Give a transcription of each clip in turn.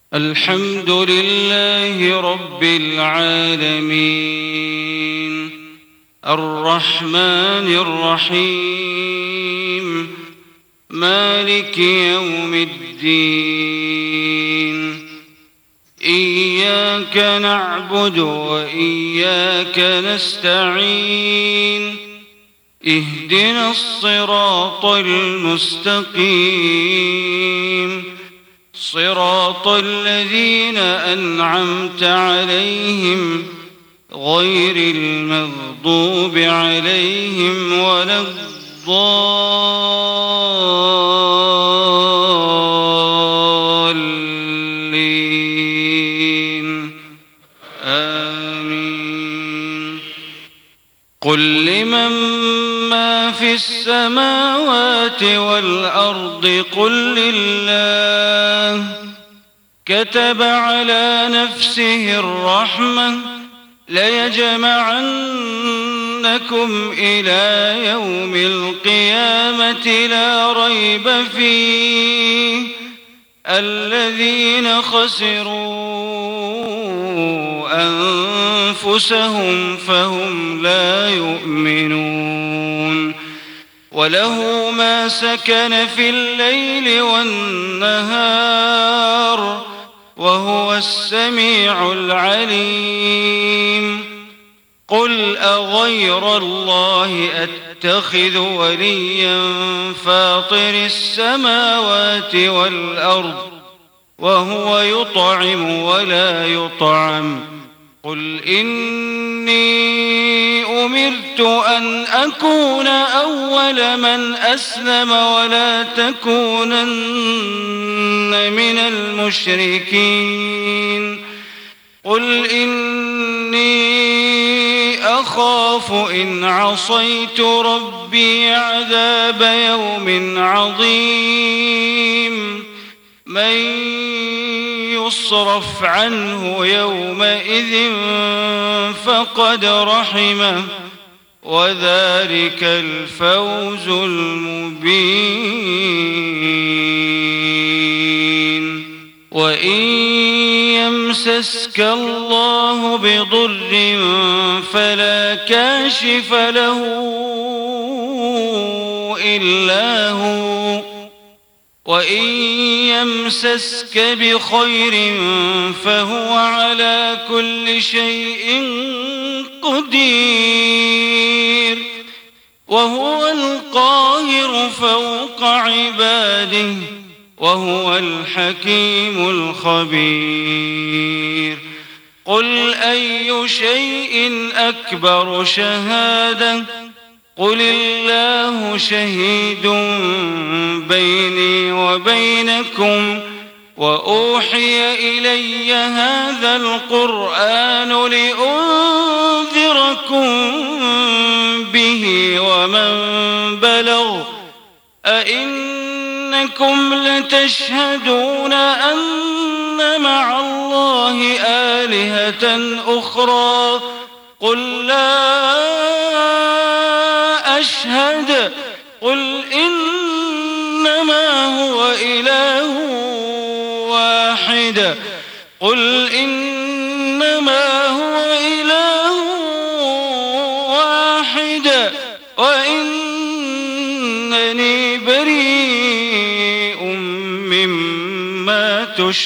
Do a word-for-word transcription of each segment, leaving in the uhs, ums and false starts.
الحمد لله رب العالمين الرحمن الرحيم مالك يوم الدين إياك نعبد وإياك نستعين اهدنا الصراط المستقيم صراط الذين أنعمت عليهم غير المغضوب عليهم ولا الضالين آمين. قل لمن ما في السماوات والأرض قل لله كتب على نفسه الرحمة ليجمعنكم إلى يوم القيامة لا ريب فيه الذين خسروا أنفسهم فهم لا يؤمنون. وله ما سكن في الليل والنهار وهو السميع العليم. قل أغير الله أتخذ وليا فاطر السماوات والأرض وهو يطعم ولا يطعم. قل إني أمرت أن أكون أول من أسلم ولا تكونن من المشركين. قل إني أخاف إن عصيت ربي عذاب يوم عظيم. من يصرف عنه يومئذ فقد رحمه وذلك الفوز المبين. وإن يمسسك الله بضر فلا كاشف له إلا هو وإن يمسسك بخير فهو على كل شيء قدير. وهو القاهر فوق عباده وهو الحكيم الخبير. قل أي شيء أكبر شهادة قل الله شهيد بيني وبينكم وأوحي إلي هذا القرآن لأنذركم به ومن بلغ. أئنكم لتشهدون أن مع الله آلهة أخرى قل لا أشهد. قل إنما هو إله واحد. قل إنما هو إله واحد وإنني بريء مما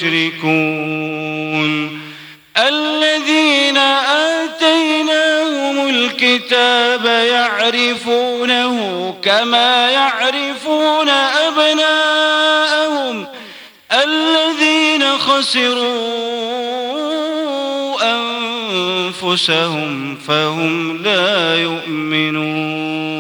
تشركون. الذين آتيناهم الكتاب يعرفونه كما يعرفون أبناءهم الذين خسروا أنفسهم فهم لا يؤمنون.